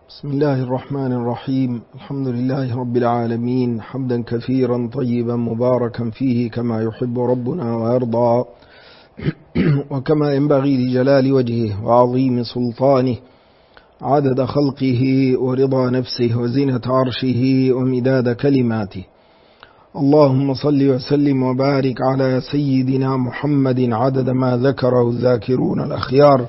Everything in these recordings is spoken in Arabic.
بسم الله الرحمن الرحيم. الحمد لله رب العالمين، حمدا كثيرا طيبا مباركا فيه كما يحب ربنا ويرضى وكما ينبغي لجلال وجهه وعظيم سلطانه، عدد خلقه ورضا نفسه وزنة عرشه ومداد كلماته. اللهم صل وسلم وبارك على سيدنا محمد عدد ما ذكره الذاكرون الأخيار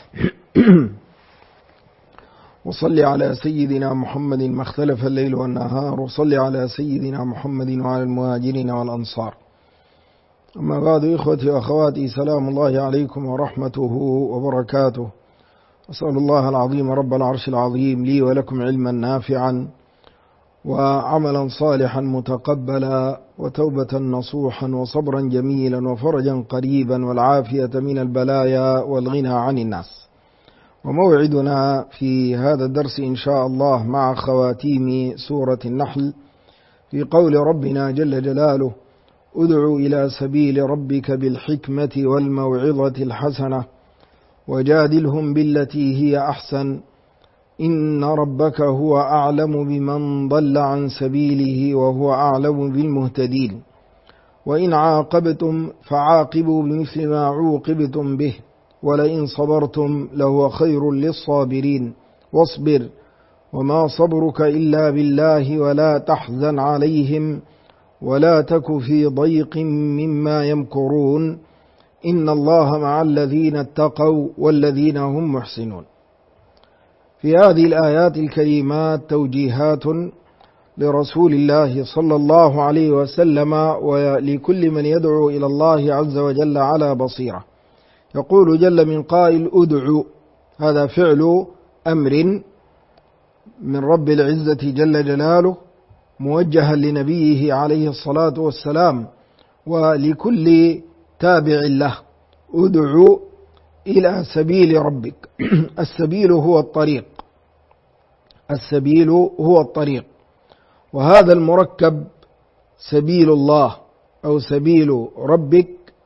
وصل على سيدنا محمد ما اختلف الليل والنهار، وصل على سيدنا محمد وعلى المهاجرين والأنصار. أما بعد، إخوتي وأخواتي، سلام الله عليكم ورحمته وبركاته. أسأل الله العظيم رب العرش العظيم لي ولكم علما نافعا وعملا صالحا متقبلا وتوبة نصوحا وصبرا جميلا وفرجا قريبا والعافية من البلايا والغنى عن الناس. وموعدنا في هذا الدرس إن شاء الله مع خواتيم سورة النحل في قول ربنا جل جلاله: ادع إلى سبيل ربك بالحكمة والموعظة الحسنة وجادلهم بالتي هي أحسن إن ربك هو أعلم بمن ضل عن سبيله وهو أعلم بالمهتدين وإن عاقبتم فعاقبوا بمثل ما عوقبتم به ولئن صبرتم لهو خير للصابرين واصبر وما صبرك إلا بالله ولا تحزن عليهم ولا تك في ضيق مما يمكرون إن الله مع الذين اتقوا والذين هم محسنون. في هذه الآيات الكريمات توجيهات لرسول الله صلى الله عليه وسلم ولكل من يدعو إلى الله عز وجل على بصيرة. يقول جل من قائل: ادعو، هذا فعل أمر من رب العزة جل جلاله موجها لنبيه عليه الصلاة والسلام ولكل تابع له: ادعو إلى سبيل ربك. السبيل هو الطريق، السبيل هو الطريق، وهذا المركب سبيل الله أو سبيل ربك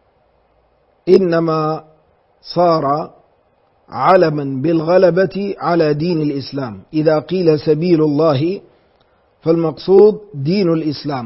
إنما صار علما بالغلبة على دين الإسلام. إذا قيل سبيل الله فالمقصود دين الإسلام،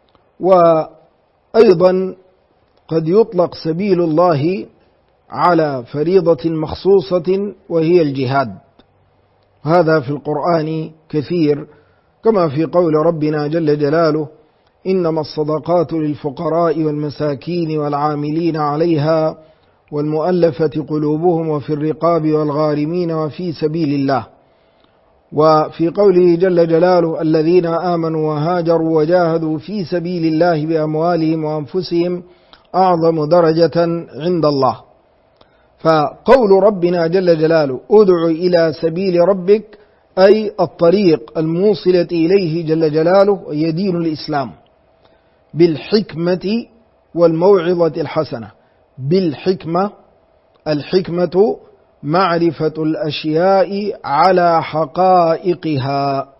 وأيضا قد يطلق سبيل الله على فريضة مخصوصة وهي الجهاد. هذا في القرآن كثير، كما في قول ربنا جل جلاله: إنما الصدقات للفقراء والمساكين والعاملين عليها والمؤلفة قلوبهم وفي الرقاب والغارمين وفي سبيل الله. وفي قوله جل جلاله: الذين آمنوا وهاجروا وجاهدوا في سبيل الله بأموالهم وأنفسهم أعظم درجة عند الله. فقول ربنا جل جلاله: ادع إلى سبيل ربك، أي الطريق الموصلة إليه جل جلاله هي دين الإسلام بالحكمة والموعظة الحسنة. بالحكمة، الحكمة معرفة الأشياء على حقائقها،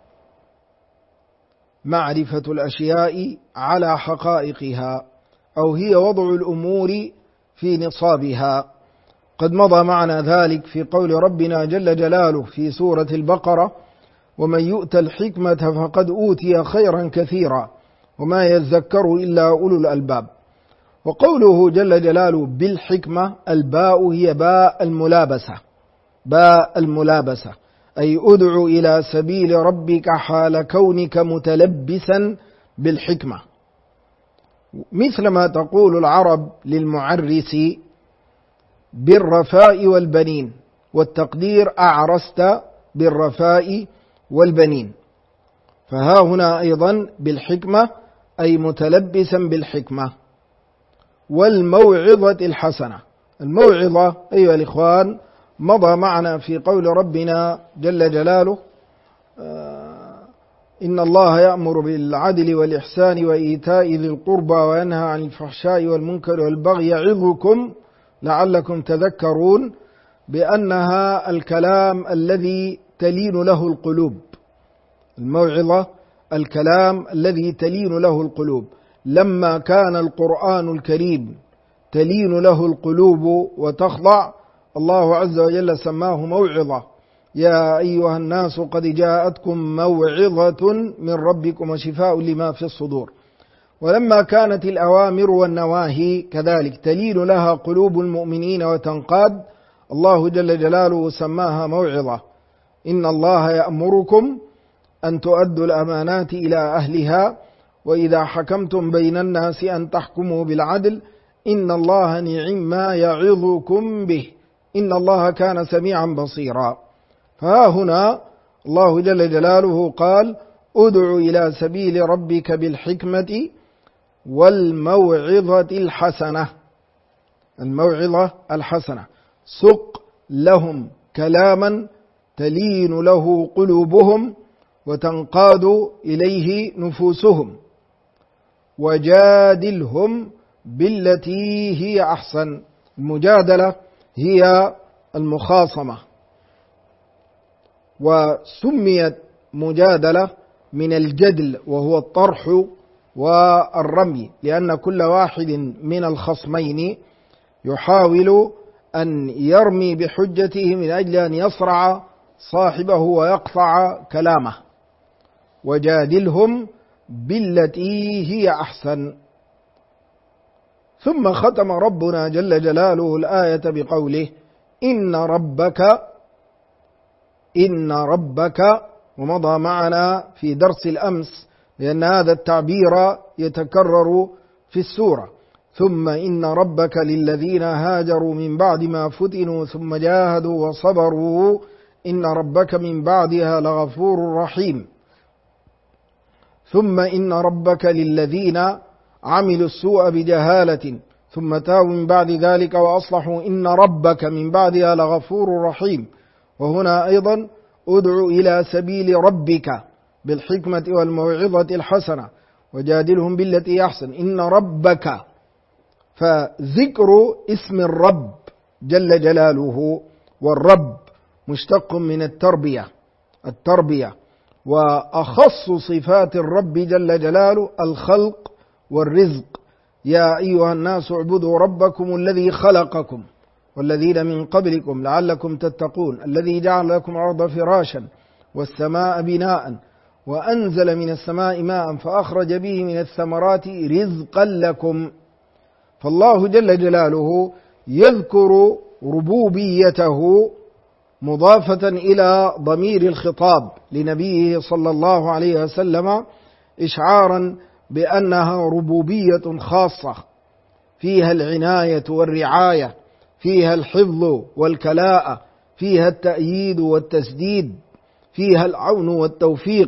معرفة الأشياء على حقائقها، أو هي وضع الأمور في نصابها. قد مضى معنا ذلك في قول ربنا جل جلاله في سورة البقرة: ومن يؤت الحكمة فقد أوتي خيرا كثيرا وما يذكر إلا أولو الألباب. وقوله جل جلاله بالحكمة، الباء هي باء الملابسة، باء الملابسة، أي ادع إلى سبيل ربك حال كونك متلبسا بالحكمة، مثل ما تقول العرب للمعرس بالرفاء والبنين، والتقدير أعرست بالرفاء والبنين. فها هنا أيضا بالحكمة أي متلبسا بالحكمة. والموعظة الحسنة، الموعظة أيها الإخوان مضى معنا في قول ربنا جل جلاله: إن الله يأمر بالعدل والإحسان وإيتاء ذي القربى وينهى عن الفحشاء والمنكر والبغي يعظكم لعلكم تذكرون، بأنها الكلام الذي تلين له القلوب. الموعظة الكلام الذي تلين له القلوب. لما كان القرآن الكريم تلين له القلوب وتخضع، الله عز وجل سماه موعظة، يا أيها الناس قد جاءتكم موعظة من ربكم وشفاء لما في الصدور. ولما كانت الأوامر والنواهي كذلك تلين لها قلوب المؤمنين وتنقاد، الله جل جلاله سماها موعظة. إن الله يأمركم أن تؤدوا الأمانات إلى أهلها وإذا حكمتم بين الناس أن تحكموا بالعدل إن الله نعم ما يعظكم به إن الله كان سميعا بصيرا. فها هنا الله جل جلاله قال ادع إلى سبيل ربك بالحكمة والموعظة الحسنة. الموعظة الحسنة، سق لهم كلاما تلين له قلوبهم وتنقاد إليه نفوسهم، وجادلهم بالتي هي أحسن. المجادلة هي المخاصمة، وسميت مجادلة من الجدل وهو الطرح والرمي، لأن كل واحد من الخصمين يحاول أن يرمي بحجته من أجل أن يصرع صاحبه ويقطع كلامه. وجادلهم بالتي هي أحسن. ثم ختم ربنا جل جلاله الآية بقوله إن ربك، ومضى معنا في درس الأمس لأن هذا التعبير يتكرر في السورة. ثم إن ربك للذين هاجروا من بعد ما فتنوا ثم جاهدوا وصبروا إن ربك من بعدها لغفور رحيم. ثم إن ربك للذين عملوا السوء بجهالة ثم تابوا من بعد ذلك وأصلحوا إن ربك من بعدها لغفور رحيم. وهنا أيضا ادع إلى سبيل ربك بالحكمة والموعظة الحسنة وجادلهم بالتي أحسن إن ربك. فذكر اسم الرب جل جلاله، والرب مشتق من التربية، وأخص صفات الرب جل جلاله الخلق والرزق. يا أيها الناس اعبدوا ربكم الذي خلقكم والذين من قبلكم لعلكم تتقون الذي جعل لكم الأرض فراشا والسماء بناء وأنزل من السماء ماء فأخرج به من الثمرات رزقا لكم. فالله جل جلاله يذكر ربوبيته مضافة إلى ضمير الخطاب لنبيه صلى الله عليه وسلم إشعارا بأنها ربوبية خاصة فيها العناية والرعاية، فيها الحفظ والكلاءة، فيها التأييد والتسديد، فيها العون والتوفيق.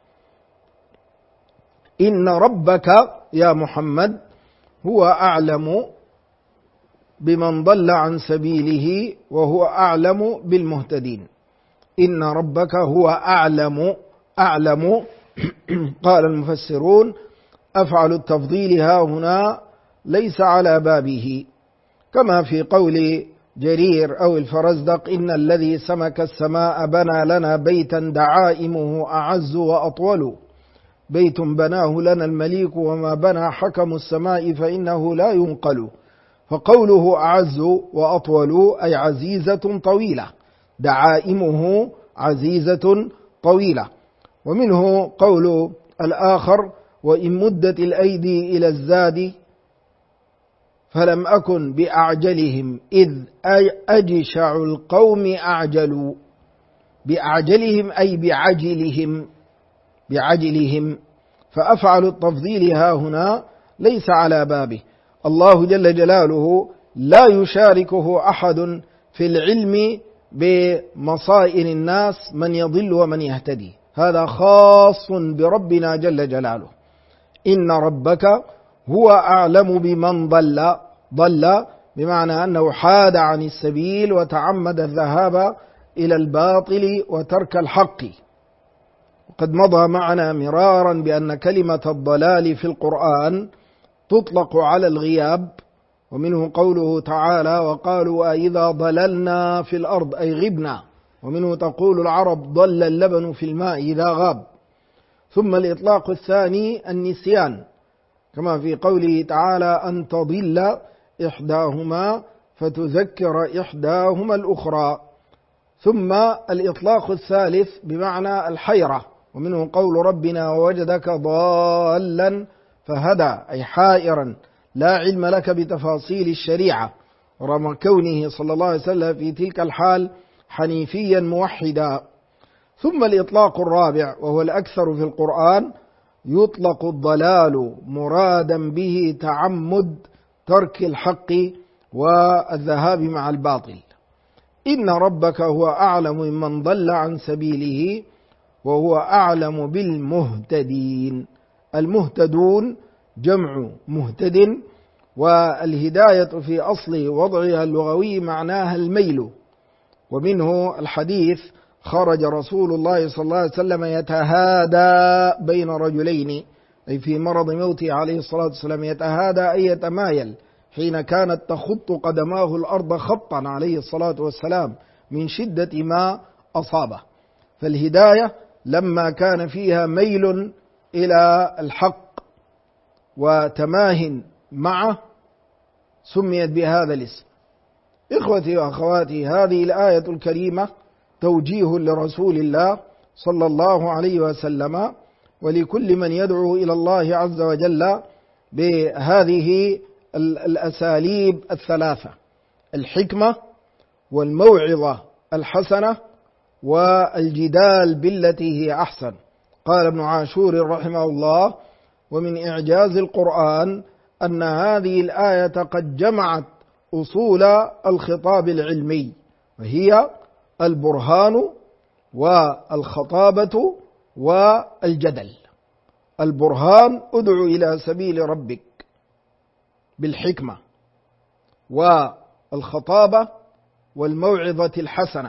إن ربك يا محمد هو أعلم بمن ضل عن سبيله وهو أعلم بالمهتدين. إن ربك هو أعلم قال المفسرون أفعل التفضيل ها هنا ليس على بابه، كما في قول جرير أو الفرزدق إن الذي سمك السماء بنى لنا بيتا دعائمه أعز وأطول، بيت بناه لنا المليك وما بنى حكم السماء فإنه لا ينقل. فقوله أعز وأطول أي عزيزة طويلة، دعائمه عزيزة طويلة. ومنه قول الآخر وإن مدت الأيدي إلى الزاد فلم أكن بأعجلهم إذ أجشع القوم أعجلوا. بأعجلهم أي بعجلهم. فأفعل التفضيل ها هنا ليس على بابه. الله جل جلاله لا يشاركه أحد في العلم بمصائر الناس من يضل ومن يهتدي، هذا خاص بربنا جل جلاله. إن ربك هو أعلم بمن ضل بمعنى أنه حاد عن السبيل وتعمد الذهاب إلى الباطل وترك الحق. وقد مضى معنا مرارا بأن كلمة الضلال في القرآن تطلق على الغياب، ومنه قوله تعالى وقالوا أإذا ضللنا في الأرض أي غبنا، ومنه تقول العرب ضل اللبن في الماء إذا غاب. ثم الإطلاق الثاني النسيان، كما في قوله تعالى أن تضل إحداهما فتذكر إحداهما الأخرى. ثم الإطلاق الثالث بمعنى الحيرة، ومنه قول ربنا ووجدك ضالا فهدى، أي حائرا لا علم لك بتفاصيل الشريعة، رغم كونه صلى الله عليه وسلم في تلك الحال حنيفيا موحدا. ثم الإطلاق الرابع وهو الأكثر في القرآن، يطلق الضلال مرادا به تعمد ترك الحق والذهاب مع الباطل. إن ربك هو أعلم من ضل عن سبيله وهو أعلم بالمهتدين. المهتدون جمع مهتد، والهداية في أصل وضعها اللغوي معناها الميل. ومنه الحديث خرج رسول الله صلى الله عليه وسلم يتهادى بين رجلين، أي في مرض موته عليه الصلاة والسلام، يتهادى أي يتمايل، حين كانت تخط قدماه الأرض خطا عليه الصلاة والسلام من شدة ما أصابه. فالهداية لما كان فيها ميل إلى الحق وتماه معه سميت بهذا الاسم. إخوتي وأخواتي، هذه الآية الكريمة توجيه لرسول الله صلى الله عليه وسلم ولكل من يدعو إلى الله عز وجل بهذه الأساليب الثلاثة: الحكمة والموعظة الحسنة والجدال بالتي هي أحسن. قال ابن عاشور رحمه الله: ومن إعجاز القرآن أن هذه الآية قد جمعت أصول الخطاب العلمي، وهي البرهان والخطابة والجدل. البرهان: ادع إلى سبيل ربك بالحكمة، والخطابة والموعظة الحسنة،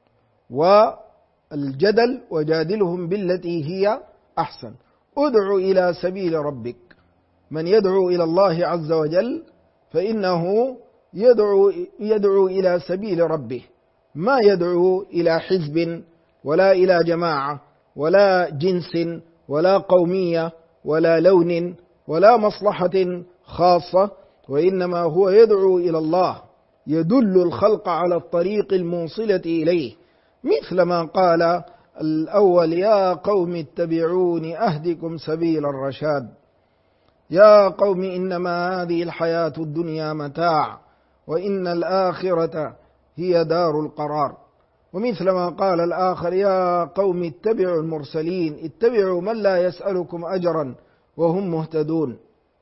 والجدل وجادلهم بالتي هي أحسن. ادع إلى سبيل ربك، من يدعو إلى الله عز وجل فإنه يدعو إلى سبيل ربه، ما يدعو إلى حزب ولا إلى جماعة ولا جنس ولا قومية ولا لون ولا مصلحة خاصة، وإنما هو يدعو إلى الله، يدل الخلق على الطريق الموصلة إليه، مثل ما قال الأول: يا قوم اتبعون أهدكم سبيل الرشاد، يا قوم إنما هذه الحياة الدنيا متاع وإن الآخرة هي دار القرار. ومثل ما قال الآخر: يا قوم اتبعوا المرسلين، اتبعوا من لا يسألكم أجرا وهم مهتدون.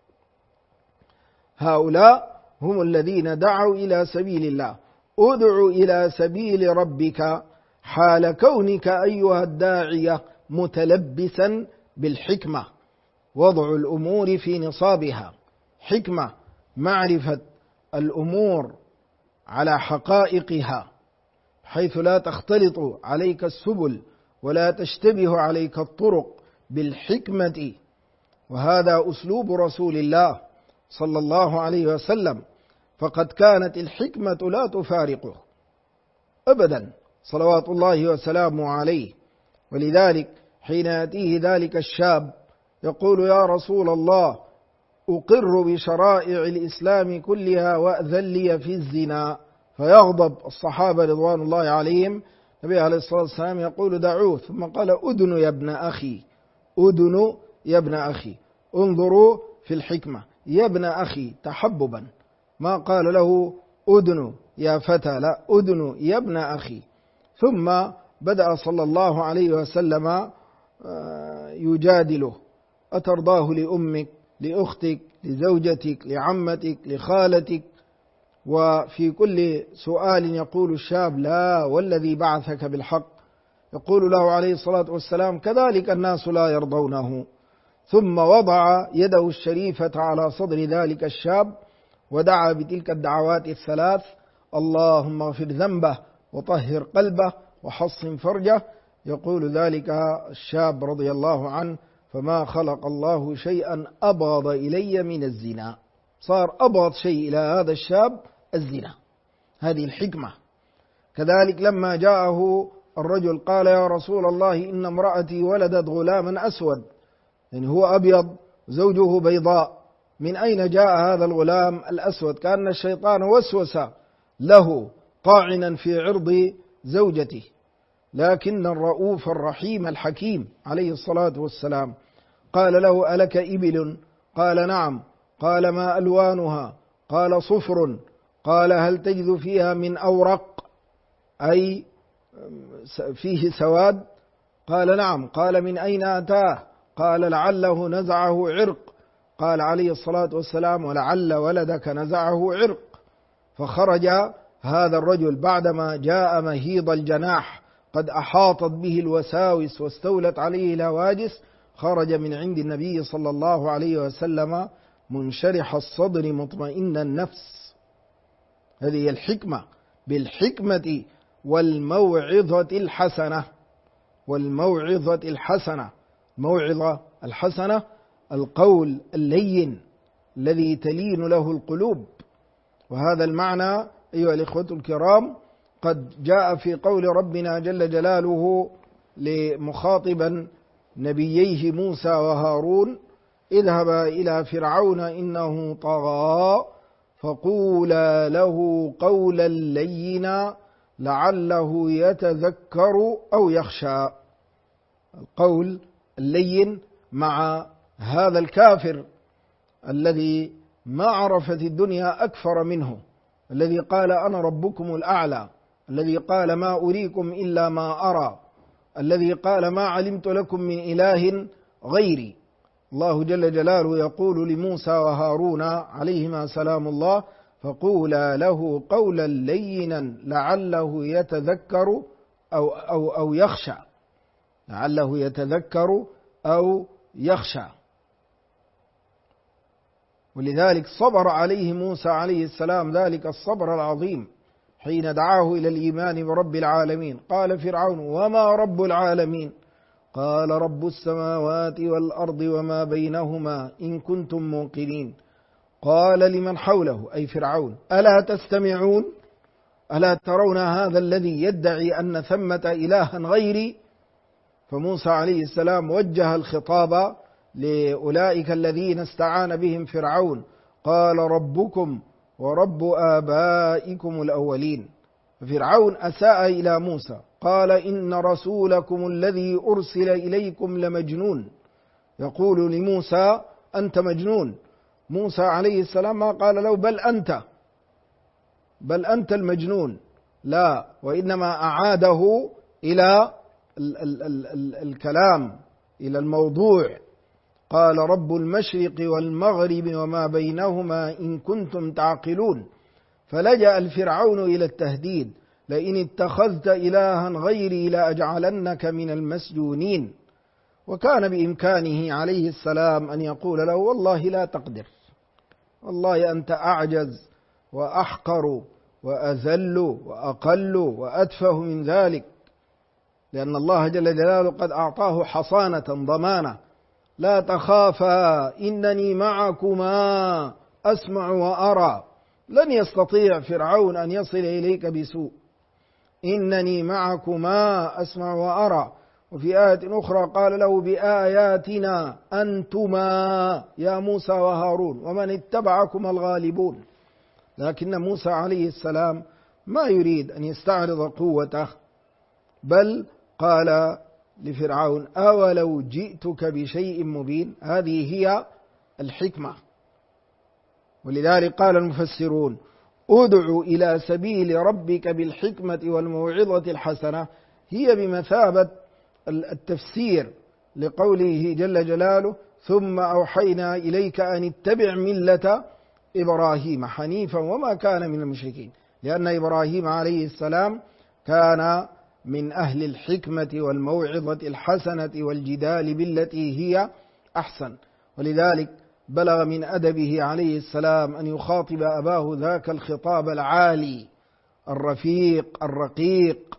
هؤلاء هم الذين دعوا إلى سبيل الله. ادع إلى سبيل ربك حال كونك أيها الداعية متلبسا بالحكمة، وضع الأمور في نصابها. حكمة: معرفة الأمور على حقائقها حيث لا تختلط عليك السبل ولا تشتبه عليك الطرق، بالحكمة. وهذا أسلوب رسول الله صلى الله عليه وسلم، فقد كانت الحكمة لا تفارقه أبدا صلوات الله وسلامه عليه. ولذلك حين يأتيه ذلك الشاب يقول: يا رسول الله، أقر بشرائع الإسلام كلها وأذن لي في الزنا، فيغضب الصحابة رضوان الله عليهم. النبي عليه الصلاة والسلام يقول: دعوه، ثم قال: أدن يا ابن أخي، أدن يا ابن أخي. انظروا في الحكمة، يا ابن أخي تحببا، ما قال له أدن يا فتى، لا، أدن يا ابن أخي. ثم بدأ صلى الله عليه وسلم يجادله: أترضاه لأمك، لأختك، لزوجتك، لعمتك، لخالتك؟ وفي كل سؤال يقول الشاب: لا والذي بعثك بالحق. يقول له عليه الصلاة والسلام: كذلك الناس لا يرضونه. ثم وضع يده الشريفة على صدر ذلك الشاب ودعا بتلك الدعوات الثلاث: اللهم اغفر ذنبه وطهر قلبه وحصن فرجه. يقول ذلك الشاب رضي الله عنه: فما خلق الله شيئا أبغض إلي من الزنا. صار أبغض شيء إلى هذا الشاب الزنا. هذه الحكمة. كذلك لما جاءه الرجل قال: يا رسول الله، إن امرأتي ولدت غلاما أسود، يعني هو أبيض زوجه بيضاء، من أين جاء هذا الغلام الأسود؟ كأن الشيطان وسوس له طاعنا في عرض زوجته، لكن الرؤوف الرحيم الحكيم عليه الصلاة والسلام قال له: ألك إبل؟ قال: نعم. قال: ما ألوانها؟ قال: صفر. قال: هل تجد فيها من أورق، أي فيه سواد؟ قال: نعم. قال: من أين أتاه؟ قال: لعله نزعه عرق. قال عليه الصلاة والسلام: ولعل ولدك نزعه عرق. فخرج هذا الرجل بعدما جاء مهيض الجناح قد أحاطت به الوساوس واستولت عليه الهواجس، خرج من عند النبي صلى الله عليه وسلم منشرح الصدر مطمئن النفس. هذه الحكمة، بالحكمة والموعظة الحسنة. والموعظة الحسنة، الموعظة الحسنة القول اللين الذي تلين له القلوب. وهذا المعنى أيها الإخوة الكرام قد جاء في قول ربنا جل جلاله لمخاطبا نبييه موسى وهارون: اذهبا إلى فرعون إنه طغى فقولا له قولا لينا لعله يتذكر أو يخشى. القول اللين مع هذا الكافر الذي ما عرفت الدنيا أكثر منه، الذي قال: أنا ربكم الأعلى، الذي قال: ما أريكم إلا ما أرى، الذي قال: ما علمت لكم من إله غيري. الله جل جلاله يقول لموسى وهارون عليهما سلام الله: فقولا له قولا لينا لعله يتذكر أو يخشى، لعله يتذكر أو يخشى. ولذلك صبر عليه موسى عليه السلام ذلك الصبر العظيم حين دعاه إلى الإيمان برب العالمين. قال فرعون: وما رب العالمين؟ قال: رب السماوات والأرض وما بينهما إن كنتم موقنين. قال لمن حوله أي فرعون: ألا تستمعون؟ ألا ترون هذا الذي يدعي أن ثمة إلها غيري؟ فموسى عليه السلام وجه الخطاب لأولئك الذين استعان بهم فرعون، قال: ربكم ورب آبائكم الأولين. فرعون أساء إلى موسى، قال: إن رسولكم الذي أرسل إليكم لمجنون. يقول لموسى: أنت مجنون. موسى عليه السلام ما قال له: بل أنت المجنون، لا، وإنما أعاده إلى الكلام، إلى الموضوع. قال: رب المشرق والمغرب وما بينهما إن كنتم تعقلون. فلجأ الفرعون إلى التهديد: لئن اتخذت إلها غيري لأجعلنك من المسجونين. وكان بإمكانه عليه السلام أن يقول له: والله لا تقدر، والله أنت أعجز وأحقر وأذل وأقل وأتفه من ذلك، لأن الله جل جلاله قد أعطاه حصانة ضمانة: لا تخافا إنني معكما أسمع وأرى. لن يستطيع فرعون أن يصل إليك بسوء، إنني معكما أسمع وأرى. وفي آية أخرى قال له: بآياتنا أنتما يا موسى وهارون ومن اتبعكما الغالبون. لكن موسى عليه السلام ما يريد أن يستعرض قوته، بل قال لفرعون: أولو جئتك بشيء مبين. هذه هي الحكمة. ولذلك قال المفسرون: ادع إلى سبيل ربك بالحكمة والموعظة الحسنة، هي بمثابة التفسير لقوله جل جلاله: ثم أوحينا إليك أن اتبع ملة إبراهيم حنيفا وما كان من المشركين. لأن إبراهيم عليه السلام كان من أهل الحكمة والموعظة الحسنة والجدال بالتي هي أحسن. ولذلك بلغ من أدبه عليه السلام أن يخاطب أباه ذاك الخطاب العالي الرفيق الرقيق،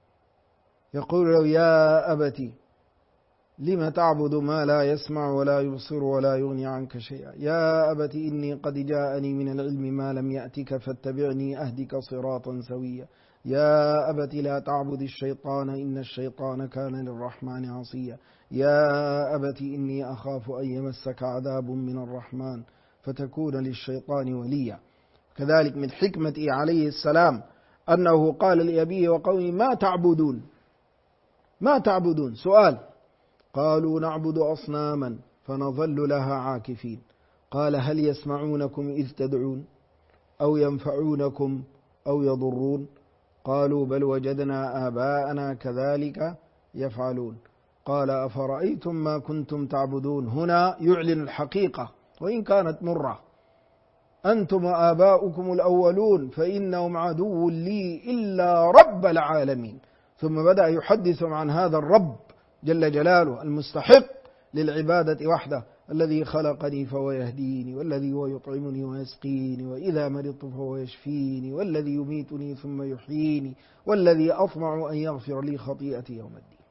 يقول له: يا أبت لم تعبد ما لا يسمع ولا يبصر ولا يغني عنك شيئا، يا أبت إني قد جاءني من العلم ما لم يأتك فاتبعني أهدك صراطا سويا، يا أبت لا تعبد الشيطان إن الشيطان كان للرحمن عصيا، يا أبت إني أخاف أن يمسك عذاب من الرحمن فتكون للشيطان وليا. كذلك من حكمته عليه السلام أنه قال لأبيه وقومه ما تعبدون؟ ما تعبدون سؤال. قالوا نعبد أصناما فنظل لها عاكفين. قال هل يسمعونكم إذ تدعون أو ينفعونكم أو يضرون؟ قالوا بل وجدنا آباءنا كذلك يفعلون. قال أفرأيتم ما كنتم تعبدون. هنا يعلن الحقيقة وإن كانت مرة. أنتم وآباؤكم الأولون فإنهم عدو لي إلا رب العالمين. ثم بدأ يحدثهم عن هذا الرب جل جلاله المستحق للعبادة وحده، الذي خلقني فهو يهديني، والذي هو يطعمني ويسقيني، وإذا مرضت فهو يشفيني، والذي يميتني ثم يحييني، والذي أطمع أن يغفر لي خطيئتي يوم الدين.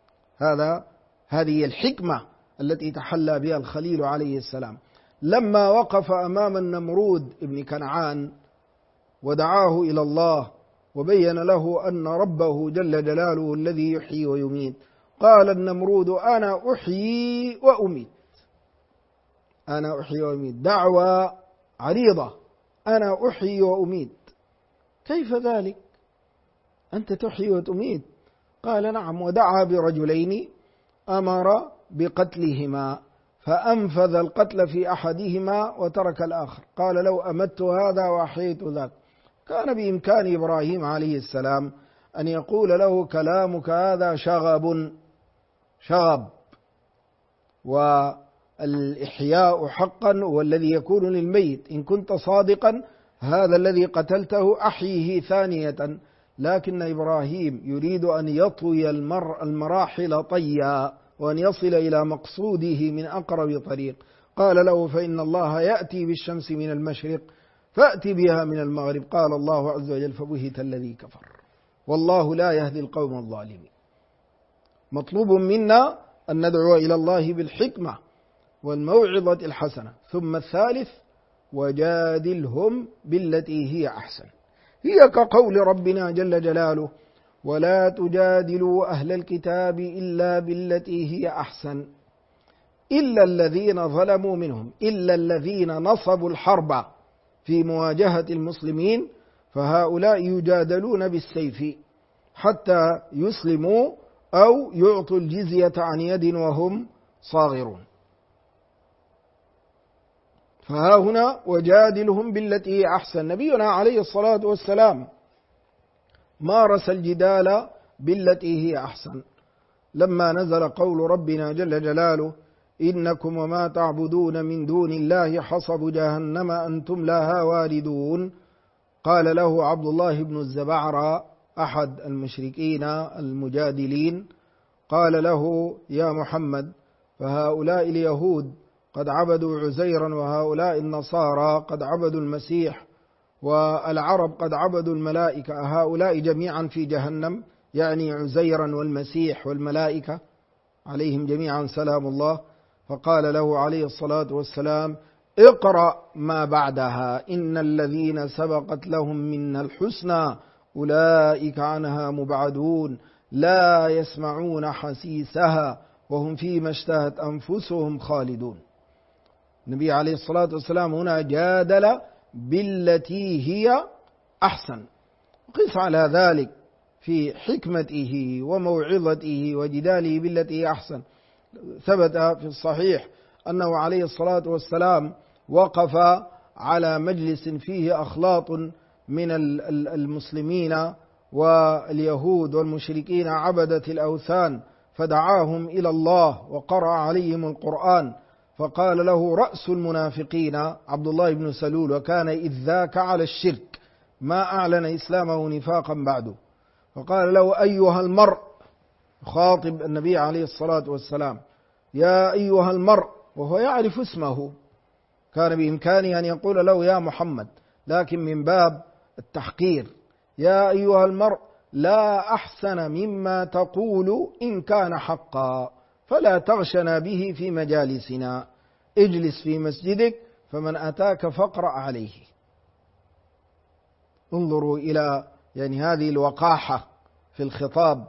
هذه الحكمة التي تحلى بها الخليل عليه السلام لما وقف أمام النمرود ابن كنعان ودعاه إلى الله وبين له أن ربه جل جلاله الذي يحيي ويميت. قال النمرود أنا أحيي وأميت. أنا أحيي وأميت، دعوة عريضة، أنا أحيي وأميت. كيف ذلك؟ أنت تحيي وتميت؟ قال نعم. ودعا برجلين أمر بقتلهما فأنفذ القتل في أحدهما وترك الآخر. قال لو أمت هذا وأحييت ذاك. كان بإمكان إبراهيم عليه السلام أن يقول له كلامك هذا شغب، والإحياء حقا والذي يكون للميت. إن كنت صادقا هذا الذي قتلته أحيه ثانية. لكن إبراهيم يريد أن يطوي المراحل طيا وأن يصل إلى مقصوده من أقرب طريق. قال له فإن الله يأتي بالشمس من المشرق فأتي بها من المغرب. قال الله عز وجل فبهت الذي كفر والله لا يهدي القوم الظالمين. مطلوب منا أن ندعو إلى الله بالحكمة والموعظة الحسنة. ثم الثالث وجادلهم بالتي هي أحسن. هي كقول ربنا جل جلاله ولا تجادلوا أهل الكتاب إلا بالتي هي أحسن إلا الذين ظلموا منهم، إلا الذين نصبوا الحرب في مواجهة المسلمين، فهؤلاء يجادلون بالسيف حتى يسلموا أو يعطوا الجزية عن يد وهم صاغرون. فها هنا وجادلهم بالتي هي أحسن. نبينا عليه الصلاة والسلام مارس الجدال بالتي هي أحسن لما نزل قول ربنا جل جلاله إنكم وما تعبدون من دون الله حصب جهنم أنتم لها واردون. قال له عبد الله بن الزبعرة أحد المشركين المجادلين قال له يا محمد فهؤلاء اليهود قد عبدوا عزيرا وهؤلاء النصارى قد عبدوا المسيح والعرب قد عبدوا الملائكة، هؤلاء جميعا في جهنم؟ يعني عزيرا والمسيح والملائكة عليهم جميعا سلام الله. فقال له عليه الصلاة والسلام اقرأ ما بعدها إن الذين سبقت لهم منا الحسنى أولئك عنها مبعدون لا يسمعون حسيسها وهم فيما اشتهت أنفسهم خالدون. النبي عليه الصلاة والسلام هنا جادل بالتي هي أحسن. قس على ذلك في حكمته وموعظته وجداله بالتي هي أحسن. ثبت في الصحيح أنه عليه الصلاة والسلام وقف على مجلس فيه أخلاط من المسلمين واليهود والمشركين عبدة الأوثان، فدعاهم إلى الله وقرأ عليهم القرآن. فقال له رأس المنافقين عبد الله بن سلول، وكان إذ ذاك على الشرك ما أعلن إسلامه نفاقا بعده، فقال له أيها المرء، خاطب النبي عليه الصلاة والسلام، يا أيها المرء، وهو يعرف اسمه. كان بإمكانه أن يقول له يا محمد، لكن من باب التحقير يا أيها المرء لا أحسن مما تقول إن كان حقا فلا تغشنا به في مجالسنا، اجلس في مسجدك فمن أتاك فاقرأ عليه. انظروا إلى هذه الوقاحة في الخطاب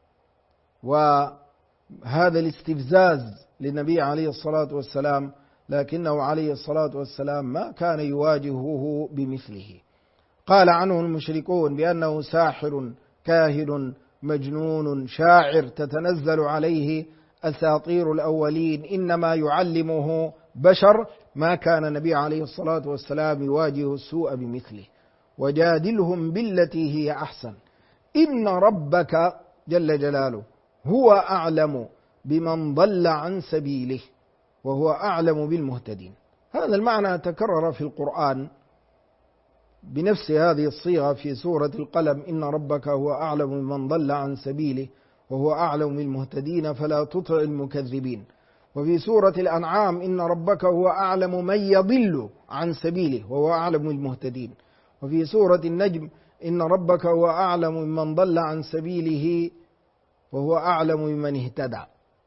وهذا الاستفزاز للنبي عليه الصلاة والسلام، لكنه عليه الصلاة والسلام ما كان يواجهه بمثله. قال عنه المشركون بأنه ساحر كاهن مجنون شاعر تتنزل عليه أساطير الأولين، إنما يعلمه بشر. ما كان النبي عليه الصلاة والسلام يواجه السوء بمثله. وجادلهم بالتي هي أحسن إن ربك جل جلاله هو أعلم بمن ضل عن سبيله وهو أعلم بالمهتدين. هذا المعنى تكرر في القرآن بنفس هذه الصيغة في سورة القلم: إن ربك هو أعلم بمن ضل عن سبيله وهو أعلم بالمهتدين فلا تطع المكذبين. وفي سورة الأنعام: إن ربك هو أعلم من يضل عن سبيله وهو أعلم بالمهتدين. وفي سورة النجم: إن ربك هو أعلم بمن ضل عن سبيله وهو أعلم بمن اهتدى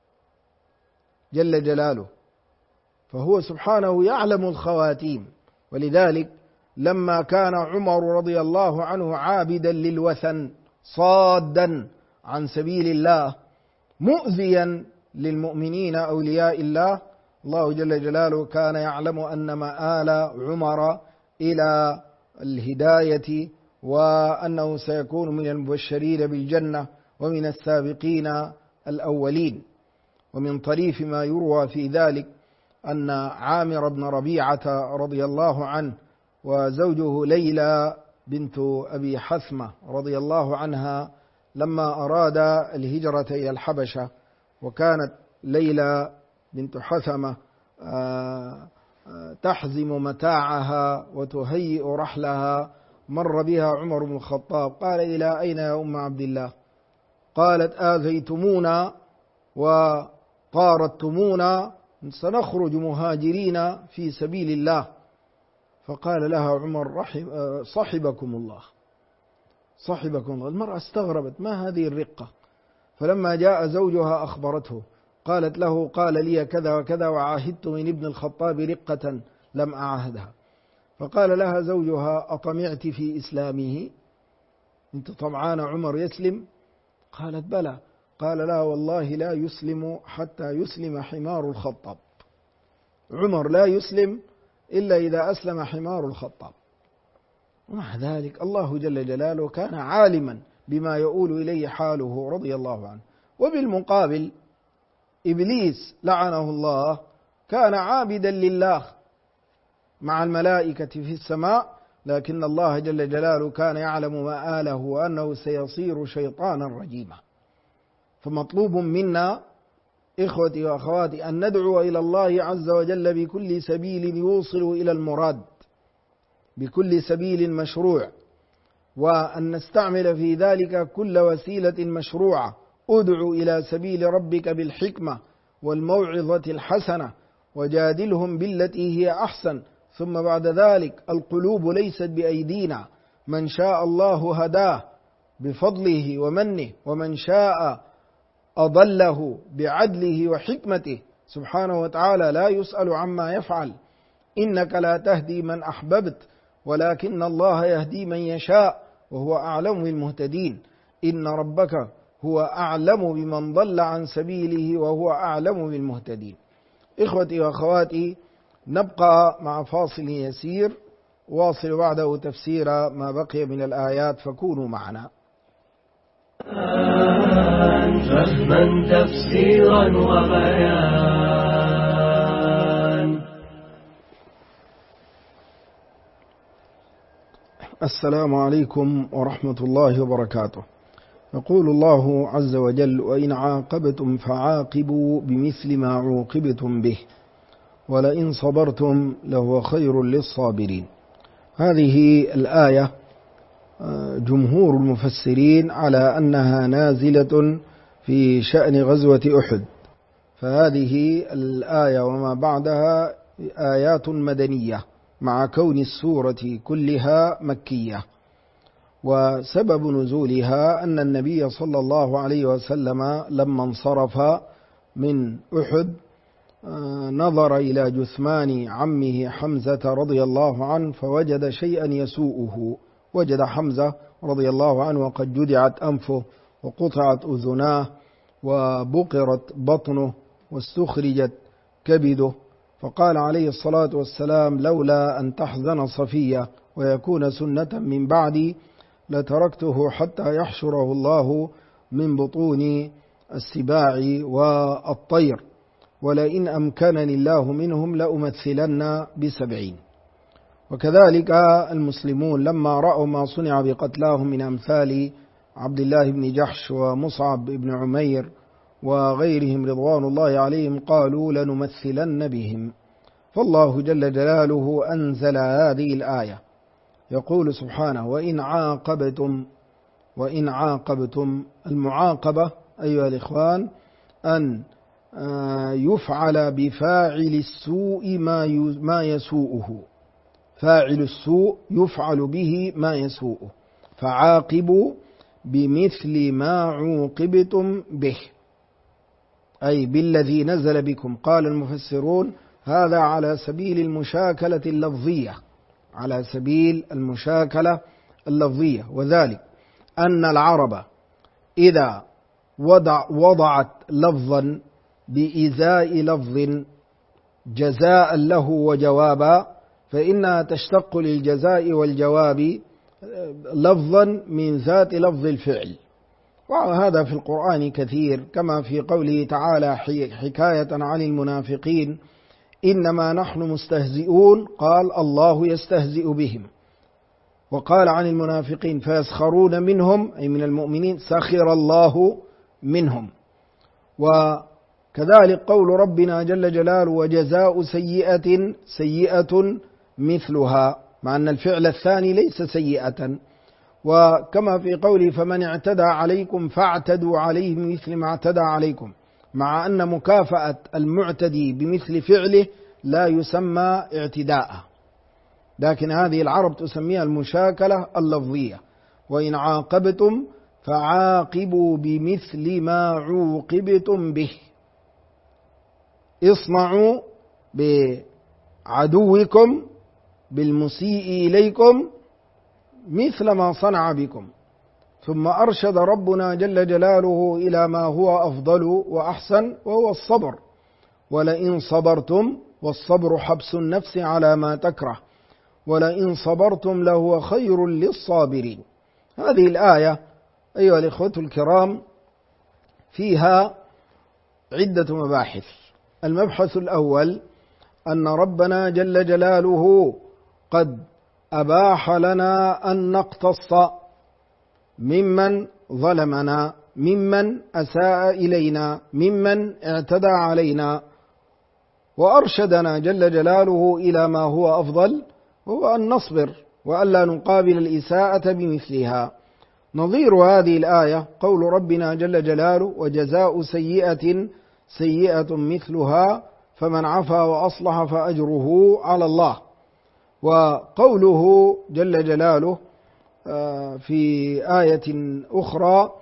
جل جلاله. فهو سبحانه يعلم الخواتيم. ولذلك لما كان عمر رضي الله عنه عابدا للوثن صادا عن سبيل الله مؤذيا للمؤمنين أولياء الله، الله جل جلاله كان يعلم أن مآل عمر إلى الهداية، وأنه سيكون من المبشرين بالجنة ومن السابقين الأولين. ومن طريف ما يروى في ذلك أن عامر بن ربيعة رضي الله عنه وزوجه ليلى بنت أبي حثمة رضي الله عنها لما أراد الهجرة إلى الحبشة، وكانت ليلى بنت حثمة تحزم متاعها وتهيئ رحلها، مر بها عمر بن الخطاب قال: إلى أين يا أم عبد الله؟ قالت: آذيتمونا وطاردتمونا، سنخرج مهاجرين في سبيل الله. فقال لها عمر: صحبكم الله، صحبكم الله. المرأة استغربت: ما هذه الرقة؟ فلما جاء زوجها أخبرته، قالت له: قال لي كذا وكذا وعاهدت من ابن الخطاب رقة لم أعهدها. فقال لها زوجها: أطمعت في إسلامه؟ أنت طمعان عمر يسلم؟ قالت: بلى. قال: لا والله لا يسلم حتى يسلم حمار الخطاب. عمر لا يسلم إلا إذا أسلم حمار الخطاب. ومع ذلك الله جل جلاله كان عالما بما يؤول إليه حاله رضي الله عنه. وبالمقابل إبليس لعنه الله كان عابدا لله مع الملائكة في السماء، لكن الله جل جلاله كان يعلم مآله وأنه سيصير شيطانا رجيما. فمطلوب منا إخوتي وأخواتي أن ندعو إلى الله عز وجل بكل سبيل يوصل إلى المراد، بكل سبيل مشروع، وأن نستعمل في ذلك كل وسيلة مشروعة. ادعو إلى سبيل ربك بالحكمة والموعظة الحسنة وجادلهم بالتي هي أحسن. ثم بعد ذلك القلوب ليست بأيدينا، من شاء الله هداه بفضله ومنه، ومن شاء أضله بعدله وحكمته سبحانه وتعالى، لا يسأل عما يفعل. إنك لا تهدي من أحببت ولكن الله يهدي من يشاء وهو أعلم بالمهتدين. إن ربك هو أعلم بمن ضل عن سبيله وهو أعلم بالمهتدين. إخوتي وأخواتي، نبقى مع فاصل يسير، واصل بعده تفسير ما بقي من الآيات، فكونوا معنا. فهما تفسيرا وبيان. السلام عليكم ورحمة الله وبركاته. يقول الله عز وجل: وإن عاقبتم فعاقبوا بمثل ما عوقبتم به ولئن صبرتم لهو خير للصابرين. هذه الآية جمهور المفسرين على أنها نازلة في شأن غزوة أحد، فهذه الآية وما بعدها آيات مدنية مع كون السورة كلها مكية. وسبب نزولها أن النبي صلى الله عليه وسلم لما انصرف من أحد نظر إلى جثمان عمه حمزة رضي الله عنه فوجد شيئا يسوءه. وجد حمزة رضي الله عنه وقد جدعت أنفه وقطعت أذناه وبقرت بطنه واستخرجت كبده، فقال عليه الصلاة والسلام: لولا أن تحزن صفية ويكون سنة من بعدي لتركته حتى يحشره الله من بطون السباع والطير، ولئن أمكنني الله منهم لأمثلن ب70. وكذلك المسلمون لما رأوا ما صنع بقتلاهم من أمثال عبد الله بن جحش ومصعب بن عمير وغيرهم رضوان الله عليهم قالوا لنمثلن بهم. فالله جل جلاله أنزل هذه الآية يقول سبحانه: وإن عاقبتم. المعاقبة أيها الإخوان أن يفعل بفاعل السوء ما يسوءه، فاعل السوء يفعل به ما يسوءه، فعاقبوا بمثل ما عوقبتم به، أي بالذي نزل بكم. قال المفسرون: هذا على سبيل المشاكلة اللفظية، على سبيل المشاكلة اللفظية. وذلك أن العرب إذا وضعت لفظا بإزاء لفظ جزاء له وجوابا، فإنها تشتق للجزاء والجواب لفظا من ذات لفظ الفعل، وهذا في القرآن كثير، كما في قوله تعالى حكاية عن المنافقين: إنما نحن مستهزئون، قال الله يستهزئ بهم. وقال عن المنافقين: فيسخرون منهم، أي من المؤمنين، سخر الله منهم. وكذلك قول ربنا جل جلاله: وجزاء سيئة سيئة مثلها، مع أن الفعل الثاني ليس سيئة. وكما في قوله: فمن اعتدى عليكم فاعتدوا عليه مثل ما اعتدى عليكم، مع أن مكافأة المعتدي بمثل فعله لا يسمى اعتداء، لكن هذه العرب تسميها المشاكلة اللفظية. وإن عاقبتم فعاقبوا بمثل ما عوقبتم به، اصنعوا بعدوكم بالمسيء إليكم مثل ما صنع بكم. ثم أرشد ربنا جل جلاله إلى ما هو أفضل وأحسن، وهو الصبر: ولئن صبرتم، والصبر حبس النفس على ما تكره، ولئن صبرتم لهو خير للصابرين. هذه الآية أيها الإخوة الكرام فيها عدة مباحث. المبحث الأول أن ربنا جل جلاله قد أباح لنا أن نقتص ممن ظلمنا، ممن أساء إلينا، ممن اعتدى علينا، وأرشدنا جل جلاله إلى ما هو أفضل، وهو أن نصبر وألا نقابل الإساءة بمثلها. نظير هذه الآية قول ربنا جل جلاله: وجزاء سيئة سيئة مثلها فمن عفا وأصلح فأجره على الله. وقوله جل جلاله في آية أخرى: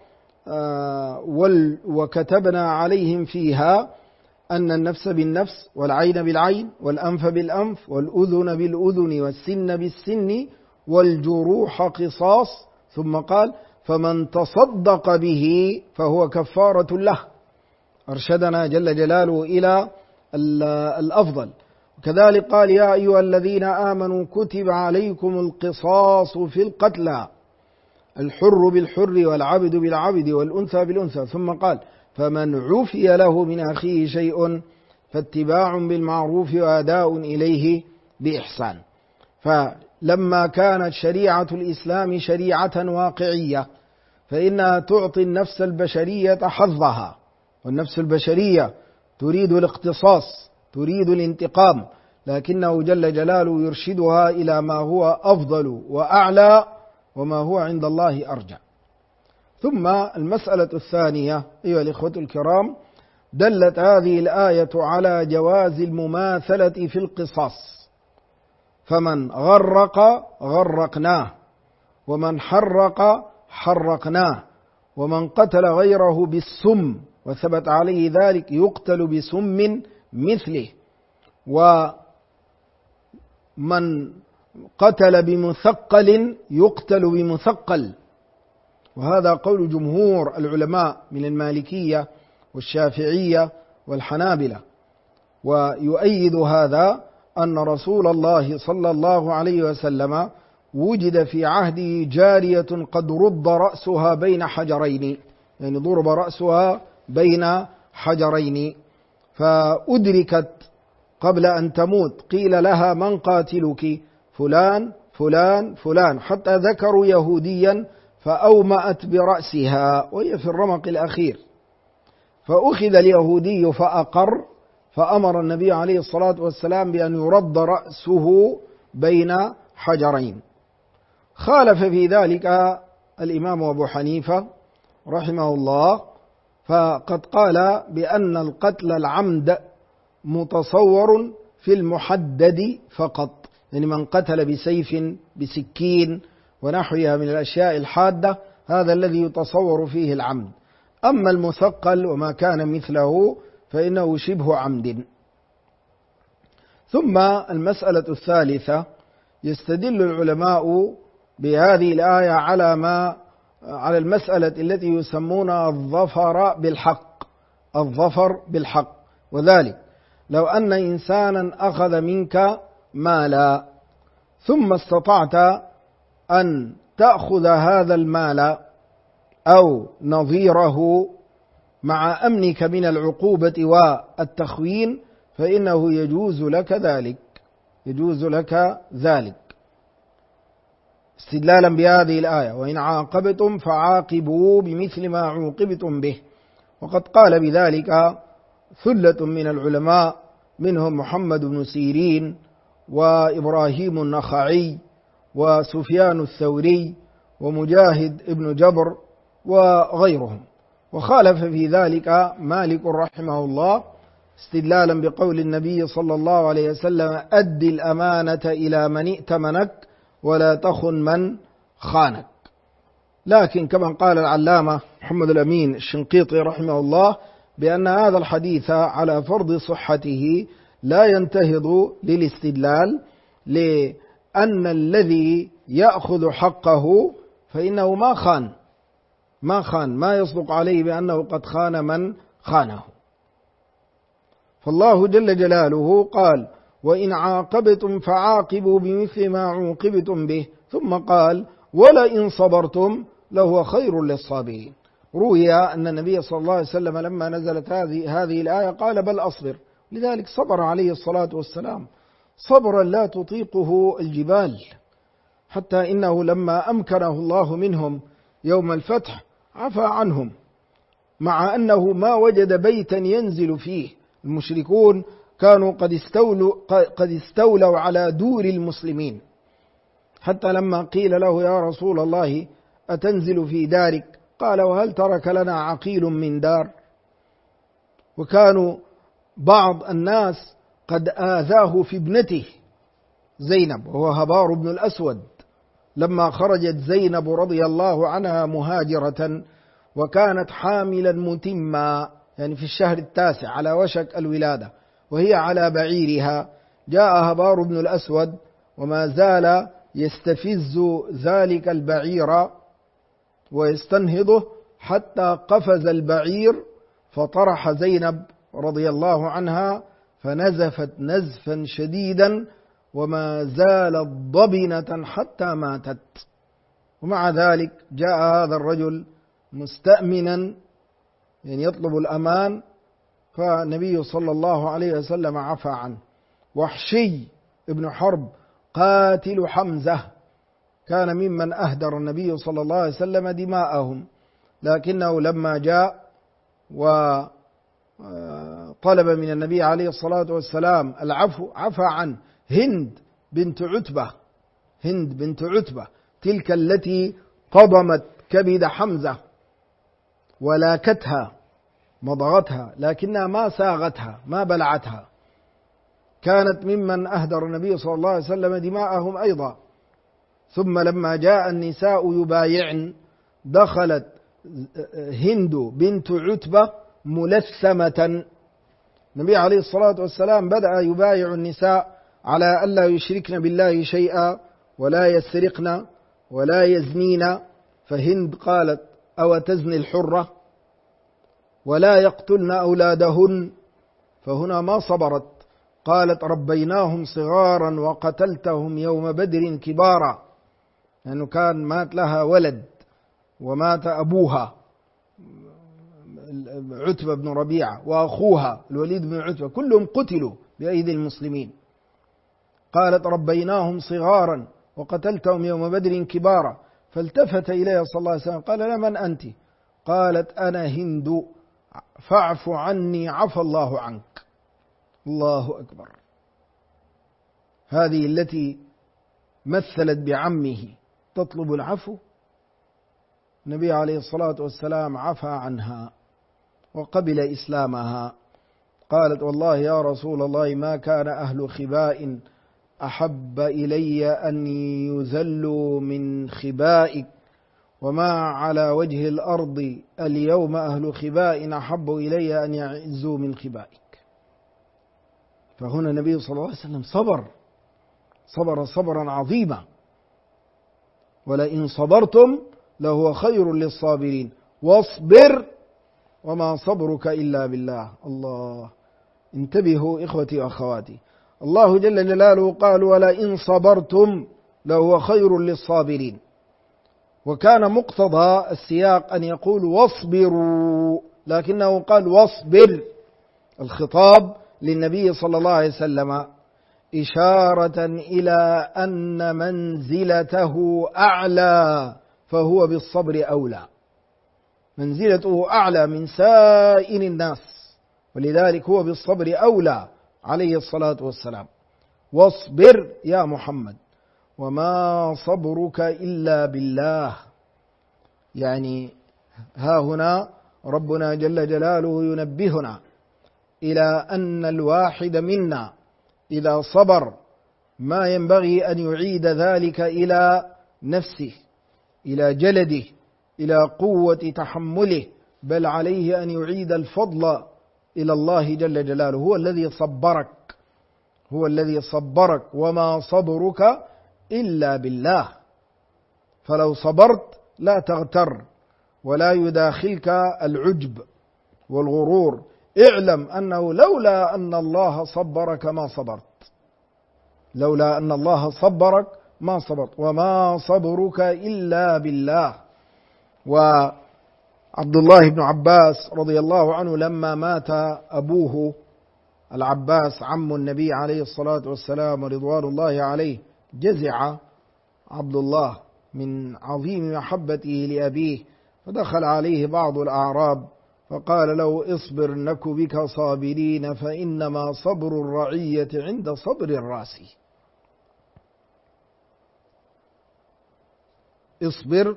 وكتبنا عليهم فيها أن النفس بالنفس والعين بالعين والأنف بالأنف والأذن بالأذن والسن بالسن والجروح قصاص، ثم قال: فمن تصدق به فهو كفارة له. أرشدنا جل جلاله إلى الأفضل. كذلك قال: يا أيها الذين آمنوا كتب عليكم القصاص في القتلى، الحر بالحر والعبد بالعبد والأنثى بالأنثى، ثم قال: فمن عفي له من أخيه شيء فاتباع بالمعروف وأداء إليه بإحسان. فلما كانت شريعة الإسلام شريعة واقعية فإنها تعطي النفس البشرية حظها، والنفس البشرية تريد الاقتصاص، تريد الانتقام، لكنه جل جلاله يرشدها إلى ما هو أفضل وأعلى وما هو عند الله أرجع. ثم المسألة الثانية أيها الإخوة الكرام، دلت هذه الآية على جواز المماثلة في القصاص، فمن غرق غرقناه، ومن حرق حرقناه، ومن قتل غيره بالسم وثبت عليه ذلك يقتل بسم مثله، ومن قتل بمثقل يقتل بمثقل. وهذا قول جمهور العلماء من المالكية والشافعية والحنابلة. ويؤيد هذا أن رسول الله صلى الله عليه وسلم وجد في عهده جارية قد رد رأسها بين حجرين، يعني ضرب رأسها بين حجرين، فأدركت قبل أن تموت. قيل لها: من قاتلك؟ فلان فلان فلان، حتى ذكروا يهوديا فأومأت برأسها وهي في الرمق الأخير، فأخذ اليهودي فأقر، فأمر النبي عليه الصلاة والسلام بأن يرد رأسه بين حجرين. خالف في ذلك الإمام أبو حنيفة رحمه الله، فقد قال بأن القتل العمد متصور في المحدد فقط، يعني من قتل بسيف بسكين ونحوها من الأشياء الحادة هذا الذي يتصور فيه العمد. أما المثقل وما كان مثله فإنه شبه عمد. ثم المسألة الثالثة، يستدل العلماء بهذه الآية على المسألة التي يسمونها الظفر بالحق، الظفر بالحق، وذلك لو أن إنسانا أخذ منك مالا ثم استطعت أن تأخذ هذا المال أو نظيره مع أمنك من العقوبة والتخوين، فإنه يجوز لك ذلك، يجوز لك ذلك استدلالا بهذه الآية: وإن عاقبتم فعاقبوا بمثل ما عوقبتم به. وقد قال بذلك ثلة من العلماء، منهم محمد بن سيرين وإبراهيم النخعي وسفيان الثوري ومجاهد ابن جبر وغيرهم. وخالف في ذلك مالك رحمه الله استدلالا بقول النبي صلى الله عليه وسلم: أد الأمانة إلى من ائتمنك ولا تخن من خانك. لكن كما قال العلامة محمد الأمين الشنقيطي رحمه الله بأن هذا الحديث على فرض صحته لا ينتهض للاستدلال، لأن الذي يأخذ حقه فإنه ما يصدق عليه بأنه قد خان من خانه. فالله جل جلاله قال: وإن عاقبتم فعاقبوا بمثل ما عوقبتم به، ثم قال: ولئن صبرتم لهو خير للصابرين. روي أن النبي صلى الله عليه وسلم لما نزلت هذه الآية قال: بل أصبر، لذلك صبر عليه الصلاة والسلام صبرا لا تطيقه الجبال، حتى إنه لما أمكنه الله منهم يوم الفتح عفى عنهم، مع أنه ما وجد بيتا ينزل فيه. المشركون كانوا قد استولوا على دور المسلمين، حتى لما قيل له: يا رسول الله أتنزل في دارك؟ قال: وهل ترك لنا عقيل من دار؟ وكانوا بعض الناس قد آذاه في ابنته زينب، وهو هبار بن الأسود، لما خرجت زينب رضي الله عنها مهاجرة وكانت حاملا متما، يعني في الشهر التاسع على وشك الولادة، وهي على بعيرها. جاء هبار بن الأسود وما زال يستفز ذلك البعير ويستنهضه حتى قفز البعير فطرح زينب رضي الله عنها، فنزفت نزفا شديدا وما زالت ضبنة حتى ماتت. ومع ذلك جاء هذا الرجل مستأمنا، يعني يطلب الأمان، فالنبي صلى الله عليه وسلم عفى عنه. وحشي ابن حرب قاتل حمزة كان ممن أهدر النبي صلى الله عليه وسلم دماءهم، لكنه لما جاء وطلب من النبي عليه الصلاة والسلام العفو عفى عنه. هند بنت عتبة تلك التي قضمت كبد حمزة ولاكتها مضغتها، لكنها ما ساغتها ما بلعتها، كانت ممن أهدر النبي صلى الله عليه وسلم دماءهم أيضا. ثم لما جاء النساء يبايعن دخلت هند بنت عتبة ملثمة. النبي عليه الصلاة والسلام بدأ يبايع النساء على ألا يشركن بالله شيئا ولا يسرقن ولا يزنين، فهند قالت: أو تزني الحرة؟ ولا يقتلن أولادهن، فهنا ما صبرت، قالت: ربيناهم صغارا وقتلتهم يوم بدر كبارا. لأنه كان مات لها ولد ومات أبوها عتبة بن ربيعة وأخوها الوليد بن عتبة، كلهم قتلوا بأيدي المسلمين. قالت ربيناهم صغارا وقتلتهم يوم بدر كبارا، فالتفت إليها صلى الله عليه وسلم قال لها من أنت؟ قالت أنا هند فاعف عني عفى الله عنك. الله أكبر. هذه التي مثلت بعمه تطلب العفو. النبي عليه الصلاة والسلام عفى عنها وقبل إسلامها. قالت والله يا رسول الله ما كان أهل خباء أحب إلي أن يذلوا من خبائك، وما على وجه الأرض اليوم أهل خباء أحب إلي أن يعزوا من خبائك. فهنا النبي صلى الله عليه وسلم صبر صبرا عظيما. ولئن صبرتم لهو خير للصابرين واصبر وما صبرك إلا بالله. الله، انتبهوا إخوتي وأخواتي، الله جل جلاله قال ولئن صبرتم لهو خير للصابرين، وكان مقتضى السياق أن يقول واصبروا، لكنه قال واصبر. الخطاب للنبي صلى الله عليه وسلم إشارة إلى أن منزلته أعلى، فهو بالصبر أولى، منزلته أعلى من سائر الناس، ولذلك هو بالصبر أولى عليه الصلاة والسلام. واصبر يا محمد وما صبرك إلا بالله. يعني ها هنا ربنا جل جلاله ينبهنا إلى أن الواحد منا إذا صبر ما ينبغي أن يعيد ذلك إلى نفسه، إلى جلده، إلى قوة تحمله، بل عليه أن يعيد الفضل إلى الله جل جلاله. هو الذي صبرك وما صبرك إلا بالله. فلو صبرت لا تغتر ولا يداخلك العجب والغرور. اعلم أنه لولا أن الله صبرك ما صبرت، لولا أن الله صبرك ما صبرت، وما صبرك إلا بالله. وعبد الله بن عباس رضي الله عنه لما مات أبوه العباس عم النبي عليه الصلاة والسلام ورضوان الله عليه، جزع عبد الله من عظيم محبته لأبيه، فدخل عليه بعض الأعراب فقال له اصبر نك بك صابرين فإنما صبر الرعية عند صبر الراسي. اصبر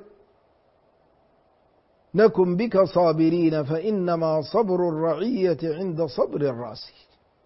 نكن بك صابرين فإنما صبر الرعية عند صبر الراسي.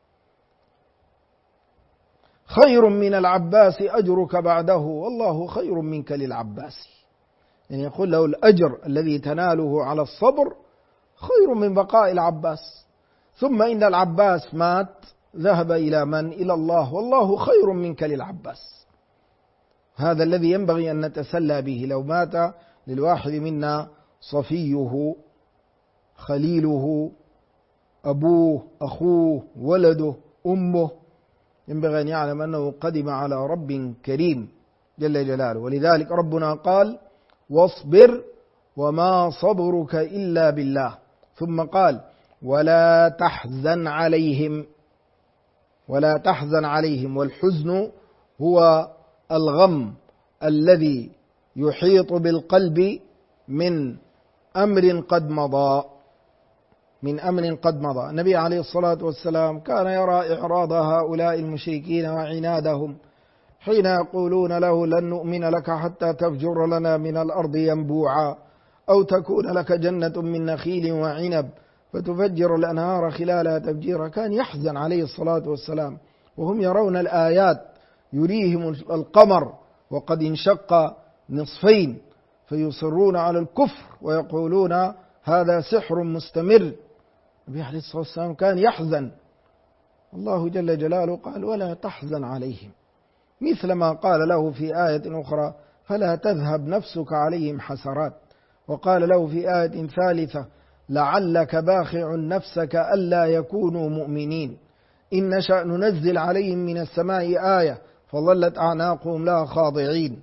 خير من العباس أجرك بعده والله خير منك للعباس. يعني يقول له الأجر الذي تناله على الصبر خير من بقاء العباس. ثم إن العباس مات ذهب إلى من؟ إلى الله، والله خير منك للعباس. هذا الذي ينبغي أن نتسلى به. لو مات للواحد منا صفيه خليله أبوه أخوه ولده أمه، ينبغي أن يعلم أنه قدم على رب كريم جل جلاله. ولذلك ربنا قال واصبر وما صبرك إلا بالله. ثم قال ولا تحزن عليهم، ولا تحزن عليهم. والحزن هو الغم الذي يحيط بالقلب من أمر قد مضى، من أمر قد مضى. النبي عليه الصلاة والسلام كان يرى إعراض هؤلاء المشركين وعنادهم حين يقولون له لن نؤمن لك حتى تفجر لنا من الأرض ينبوعا أو تكون لك جنة من نخيل وعنب فتفجر الأنهار خلالها تفجيرا. كان يحزن عليه الصلاة والسلام وهم يرون الآيات، يريهم القمر وقد انشق نصفين، فيصرون على الكفر ويقولون هذا سحر مستمر. النبي عليه الصلاة والسلام كان يحزن. الله جل جلاله قال ولا تحزن عليهم، مثل ما قال له في آية أخرى فلا تذهب نفسك عليهم حسرات، وقال له في آية ثالثة لعلك باخع نفسك ألا يكونوا مؤمنين إن نشأ ننزل عليهم من السماء آية فظلت أعناقهم لها خاضعين.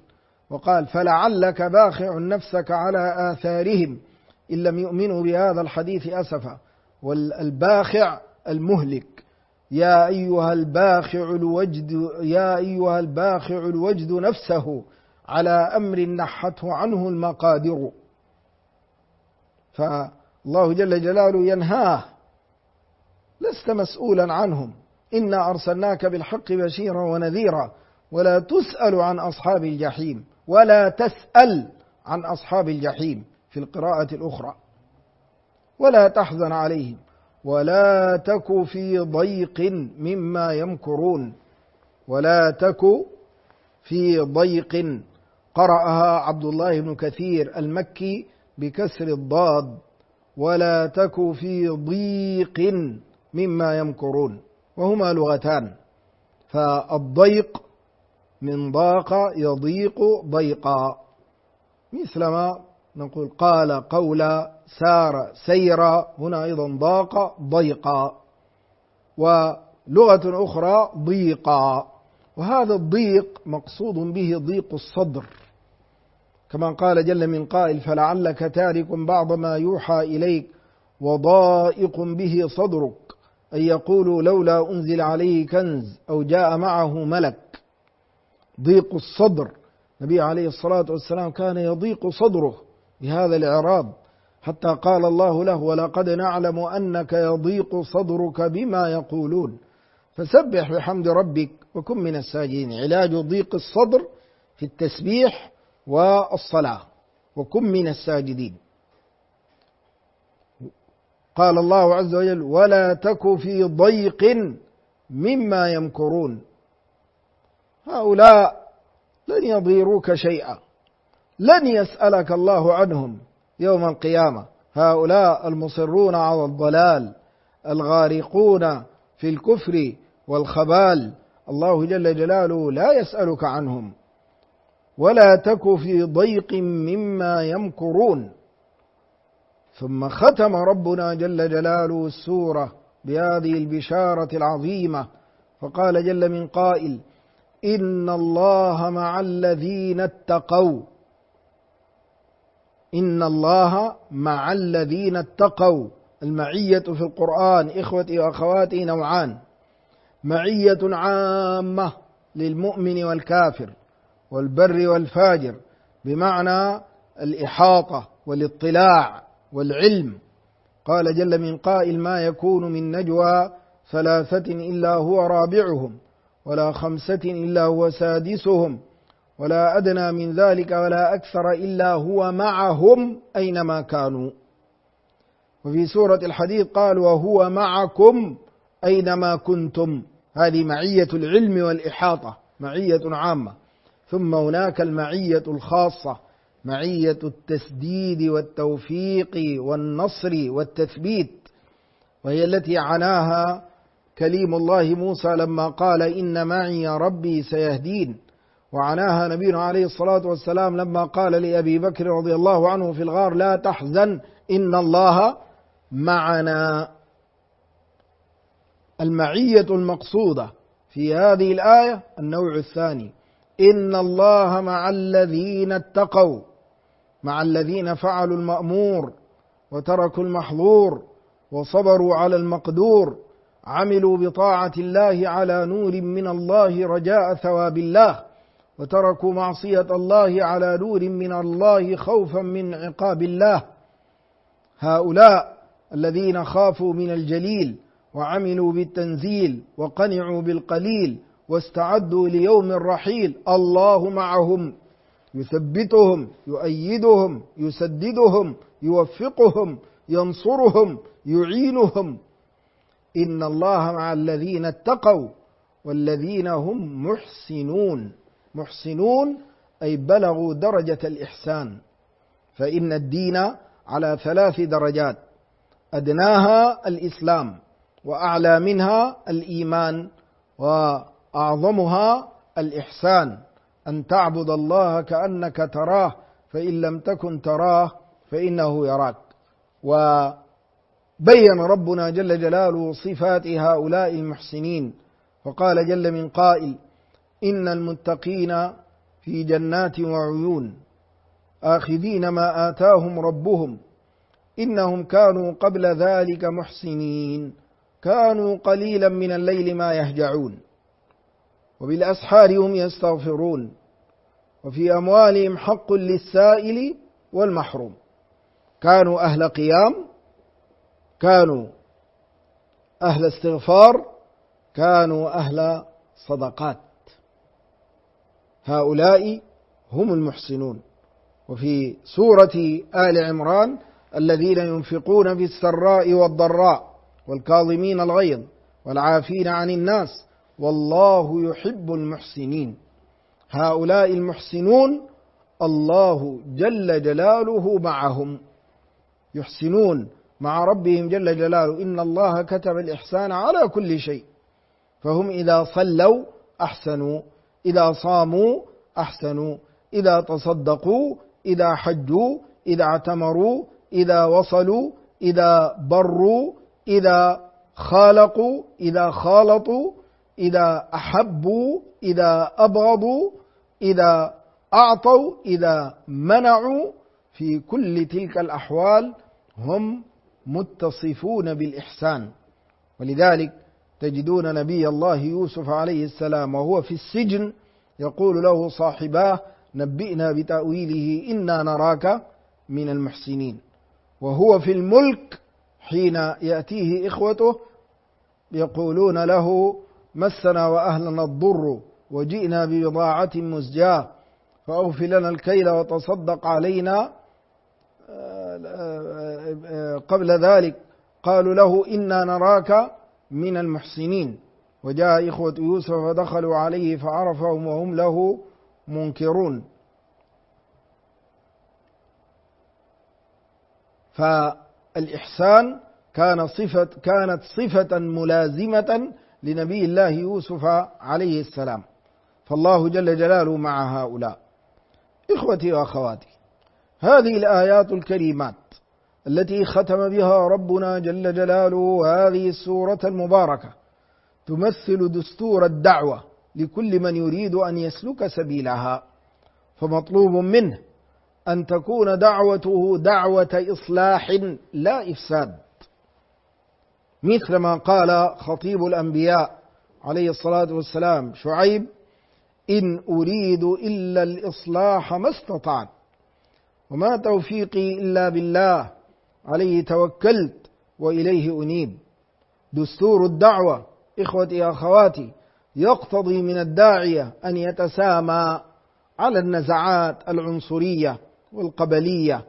وقال فلعلك باخع نفسك على آثارهم إن لم يؤمنوا بهذا الحديث أسفا. والباخع المهلك. يا أيها الباخع الوجد نفسه على أمر نحته عنه المقادر. فالله جل جلاله ينهاه لست مسؤولا عنهم، إنا أرسلناك بالحق بشيرا ونذيرا ولا تسأل عن أصحاب الجحيم، ولا تسأل عن أصحاب الجحيم في القراءة الأخرى. ولا تحزن عليهم ولا تك في ضيق مما يمكرون. ولا تك في ضيق، قرأها عبد الله بن كثير المكي بكسر الضاد، ولا تك في ضيق مما يمكرون، وهما لغتان. فالضيق من ضاق يضيق ضيقا، مثلما نقول قال قولا، سار سيرا، هنا أيضا ضاق ضيقا. ولغة أخرى ضيقا، وهذا الضيق مقصود به ضيق الصدر، كما قال جل من قائل فلعلك تارك بعض ما يوحى إليك وضائق به صدرك، أن يقولوا لولا أنزل عليه كنز أو جاء معه ملك. ضيق الصدر، النبي عليه الصلاة والسلام كان يضيق صدره بهذا الإعراض، حتى قال الله له ولقد نعلم أنك يضيق صدرك بما يقولون فسبح بحمد ربك وكن من الساجدين. علاج ضيق الصدر في التسبيح والصلاة، وكن من الساجدين. قال الله عز وجل ولا تك في ضيق مما يمكرون. هؤلاء لن يضيروك شيئا، لن يسألك الله عنهم يوم القيامة. هؤلاء المصرون على الضلال الغارقون في الكفر والخبال، الله جل جلاله لا يسألك عنهم. ولا تك في ضيق مما يمكرون. ثم ختم ربنا جل جلاله السورة بهذه البشارة العظيمة، فقال جل من قائل إن الله مع الذين اتقوا. إن الله مع الذين اتقوا. المعية في القرآن إخوتي وأخواتي نوعان: معية عامة للمؤمن والكافر والبر والفاجر، بمعنى الإحاطة والاطلاع والعلم. قال جل من قائل ما يكون من نجوى ثلاثة إلا هو رابعهم ولا خمسة إلا هو سادسهم ولا أدنى من ذلك ولا أكثر إلا هو معهم أينما كانوا. وفي سورة الحديد قال وهو معكم أينما كنتم. هذه معية العلم والإحاطة، معية عامة. ثم هناك المعية الخاصة، معية التسديد والتوفيق والنصر والتثبيت، وهي التي عناها كليم الله موسى لما قال إن معي ربي سيهدين، وعناها نبينا عليه الصلاة والسلام لما قال لأبي بكر رضي الله عنه في الغار لا تحزن إن الله معنا. المعية المقصودة في هذه الآية النوع الثاني، إن الله مع الذين اتقوا، مع الذين فعلوا المأمور وتركوا المحظور وصبروا على المقدور، عملوا بطاعة الله على نور من الله رجاء ثواب الله، وتركوا معصية الله على نور من الله خوفا من عقاب الله. هؤلاء الذين خافوا من الجليل وعملوا بالتنزيل وقنعوا بالقليل واستعدوا ليوم الرحيل، الله معهم يثبتهم يؤيدهم يسددهم يوفقهم ينصرهم يعينهم. إن الله مع الذين اتقوا والذين هم محسنون. محسنون أي بلغوا درجة الإحسان. فإن الدين على 3 درجات، أدناها الإسلام، وأعلى منها الإيمان، وأعظمها الإحسان، أن تعبد الله كأنك تراه فإن لم تكن تراه فإنه يراك. وبين ربنا جل جلاله صفات هؤلاء المحسنين، فقال جل من قائل إن المتقين في جنات وعيون آخذين ما آتاهم ربهم إنهم كانوا قبل ذلك محسنين كانوا قليلا من الليل ما يهجعون وبالأسحار هم يستغفرون وفي أموالهم حق للسائل والمحروم كانوا أهل قيام كانوا أهل استغفار كانوا أهل صدقات هؤلاء هم المحسنون. وفي سورة آل عمران الذين ينفقون في السراء والضراء والكاظمين الغيظ والعافين عن الناس والله يحب المحسنين هؤلاء المحسنون الله جل جلاله معهم يحسنون مع ربهم جل جلاله إن الله كتب الإحسان على كل شيء فهم إذا صلوا أحسنوا إذا صاموا أحسنوا إذا تصدقوا إذا حجوا إذا اعتمروا إذا وصلوا إذا بروا إذا خالقوا إذا خالطوا إذا أحبوا إذا أبغضوا إذا أعطوا إذا منعوا في كل تلك الأحوال هم متصفون بالإحسان. ولذلك تجدون نبي الله يوسف عليه السلام وهو في السجن يقول له صاحباه نبئنا بتأويله إنا نراك من المحسنين وهو في الملك حين يأتيه إخوته يقولون له مسنا وأهلنا الضر وجئنا ببضاعة مزجاة فأوفي لنا الكيل وتصدق علينا قبل ذلك قالوا له إنا نراك من المحسنين وجاء إخوة يوسف فدخلوا عليه فعرفهم وهم له منكرون. فالإحسان كانت صفة ملازمة لنبي الله يوسف عليه السلام فالله جل جلاله مع هؤلاء. إخوتي وأخواتي هذه الآيات الكريمات التي ختم بها ربنا جل جلاله هذه السورة المباركة تمثل دستور الدعوة لكل من يريد أن يسلك سبيلها فمطلوب منه أن تكون دعوته دعوة إصلاح لا إفساد مثل ما قال خطيب الأنبياء عليه الصلاة والسلام شعيب إن أريد إلا الإصلاح ما استطعت وما توفيقي إلا بالله عليه توكلت وإليه أنيب. دستور الدعوة إخوتي أخواتي يقتضي من الداعية أن يتسامى على النزعات العنصرية والقبلية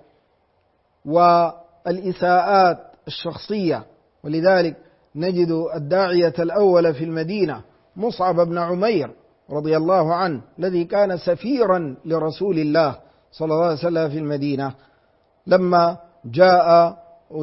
والإساءات الشخصية. ولذلك نجد الداعية الأول في المدينة مصعب بن عمير رضي الله عنه الذي كان سفيرا لرسول الله صلى الله عليه وسلم في المدينة لما جاء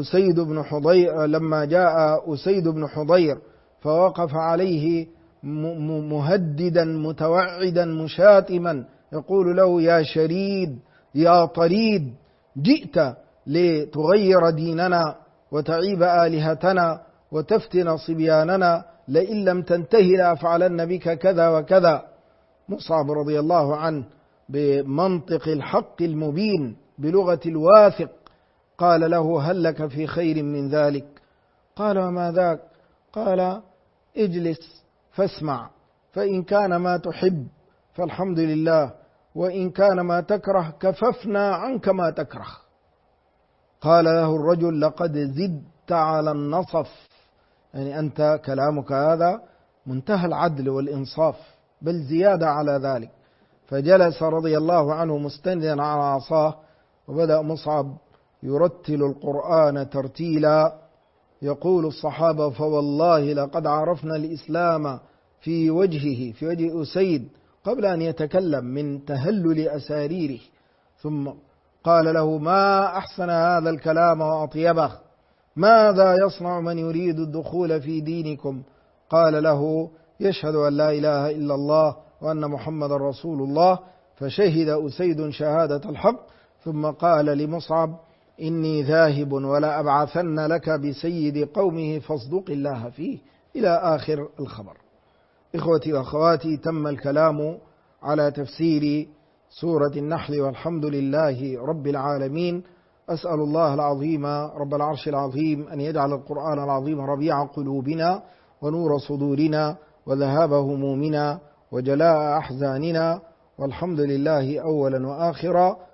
أسيد بن حضير فوقف عليه مهددا متوعدا مشاتما يقول له يا شريد يا طريد جئت لتغير ديننا وتعيب آلهتنا وتفتن صبياننا لئن لم تنتهي لأفعلن بك كذا وكذا. مصعب رضي الله عنه بمنطق الحق المبين بلغة الواثق قال له هل لك في خير من ذلك؟ قال وما ذاك؟ قال اجلس فاسمع فإن كان ما تحب فالحمد لله وإن كان ما تكره كففنا عنك ما تكره. قال له الرجل لقد زدت على النصف يعني أنت كلامك هذا منتهى العدل والإنصاف بل زيادة على ذلك. فجلس رضي الله عنه مستندا على عصاه وبدأ مصعب يرتل القرآن ترتيلا يقول الصحابة فوالله لقد عرفنا الإسلام في وجهه في وجه أسيد قبل أن يتكلم من تهلل أساريره. ثم قال له ما أحسن هذا الكلام وأطيبه ماذا يصنع من يريد الدخول في دينكم؟ قال له يشهد أن لا إله إلا الله وأن محمد رسول الله. فشهد أسيد شهادة الحق ثم قال لمصعب إني ذاهب ولا أبعثن لك بسيد قومه فاصدق الله فيه إلى آخر الخبر. إخوتي وأخواتي تم الكلام على تفسير سورة النحل. والحمد لله رب العالمين. أسأل الله العظيم رب العرش العظيم أن يجعل القرآن العظيم ربيع قلوبنا ونور صدورنا وذهاب همومنا وجلاء أحزاننا، والحمد لله أولا وآخرا.